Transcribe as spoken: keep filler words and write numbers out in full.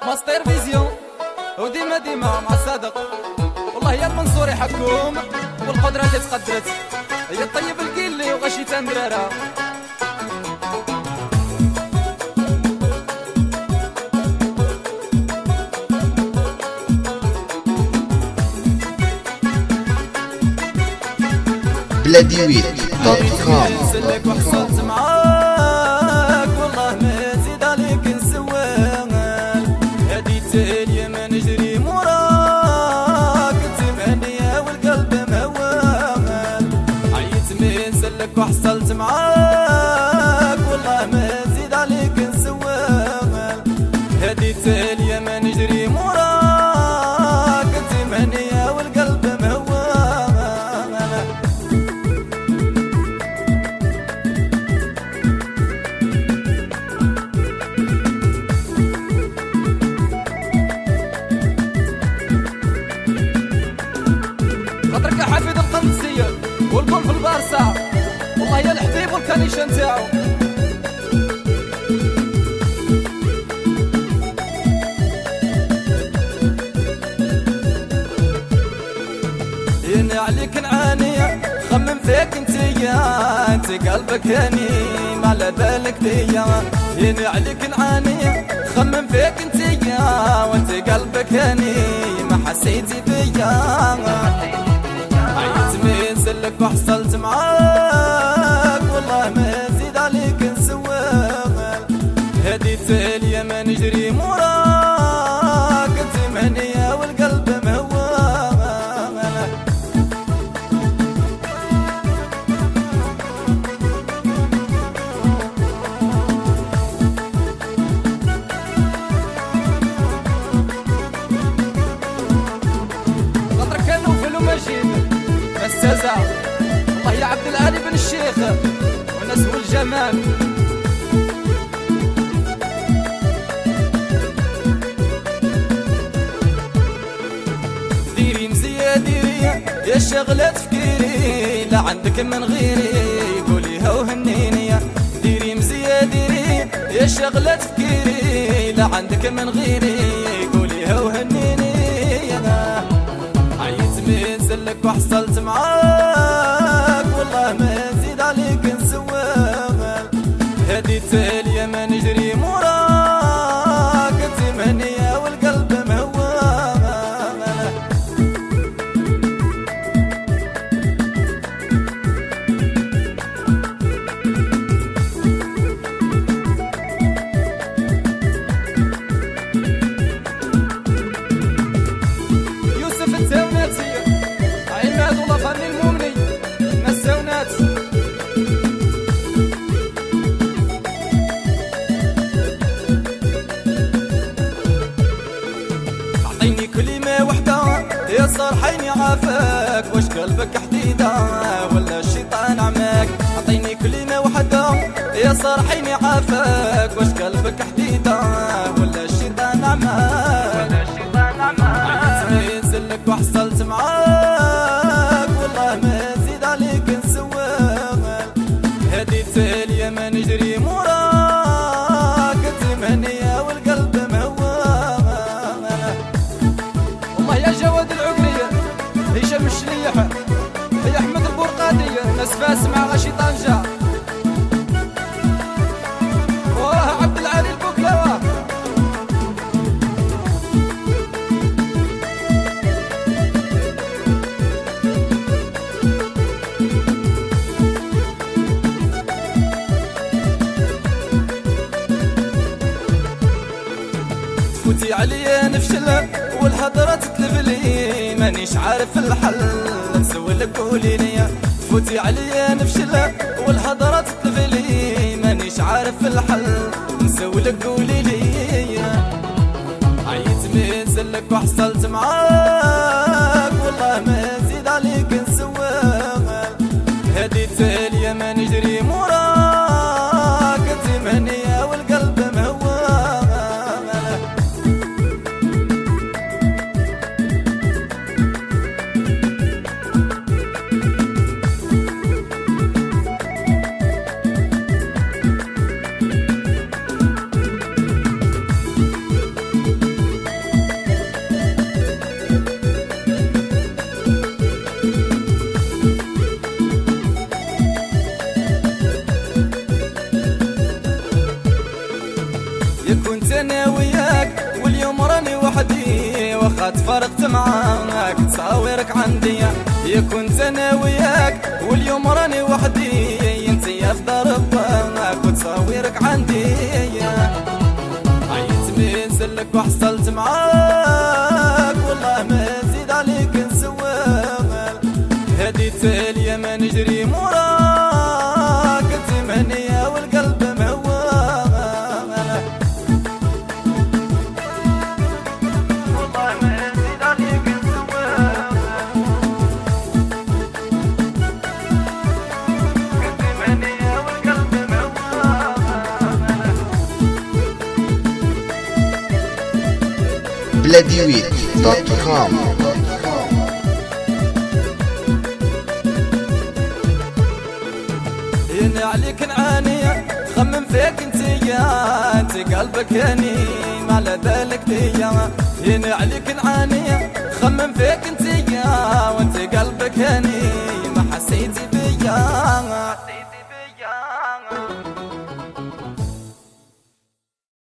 ماستر فيزيون وديما ديما مع صادق. والله يا المنصور يحكم والقدرة اللي تقدرت، يا الطيب القيلي وغشي تندرارا. بلاديويت دوت كوم. نسلك وحصلت معاك والله ما نزيد عليك نسوال، هديت اليمن نجري موراك تمنية والقلب مهوال. عيت من نسلك وحصلت معاك والله ما نزيد عليك نسوال، هديت اليمن نجري موراك تمنية والقلب مهوال. خاطرك يا حفيد القندسية والكل في البارسا، والله يا الحبيب والكنيشة نتاعو. يني عليك نعاني خمم فيك انتيا، انت قلبك هاني ما على بالك ديا. يني عليك نعاني خمم فيك انتيا، وانت قلبك هاني ما حسيتي بيا. عيت من سلك وحصلت معاك والله ما نزيد عليك نسوال، هديت اليمن نجري موراك تمنية والقلب مهوال. خاطرك كانوا فيلم مجيد السزا، الله يا عبد العالي بن الشيخ وناس والجمال. ديري مزية ديري يا شغلة تفكيري، لا عندك من غيري قوليها وهنيني. ديري مزية ديري يا شغلة تفكيري، لا عندك من غيري قوليها وهنيني. عيت من سلك وحصلت معاك والله ما نزيد عليك نسوال، هديت اليمن نجري موراك تمنية والقلب مهوال. يوسف التاوناتي عماد والله فني المؤمني نساونات. اعطيني كلمة وحدة يا صرحيني عافاك، واش قلبك حديدة ولا الشيطان عماك؟ اعطيني كلمة وحدة يا صرحيني عافاك، واش قلبك حديدة ولا الشيطان عماك؟ عيت من سلك وحصلت معاك والله ما نزيد عليك نسوال، هديت اليمن نجري موراك تمنية والقلب مهوال. والله يا جواد العقلية هشام الشليح يا احمد البرقادي ناس فاس مع غشي طنجة، وراه عبد العالي البوكلاوة. تفوتي عليا نفشل والهضرة تتلفلي، مانيش عارف الحل نسولك قوليلي. تفوتي عليا نفشل والهضرة تتلفلي، مانيش عارف الحل نسولك قوليلي. عيت من سلك وحصلت معاك والله ما نزيد عليك نسوال، هديت اليمن نجري موراك تمنية والقلب مهوال. ما تفرقت معاك تصاورك عندي يا كنت انا وياك واليوم راني وحدي انت يا في دار باك وتصاورك عندي عيت من زلك وحصلت معاك والله ما نزيد عليك نسوال هديت اليمن نجري موراك انت مهنية والقلب موال والله ما نزيد عليك نسوال انت مهنية والقلب موال بلاديويت دوت كوم. هنا عليك نعاني خمم فيك انتيا انت قلبك هني ما على ذلك ليا هنا عليك نعاني خمم فيك انتيا وانت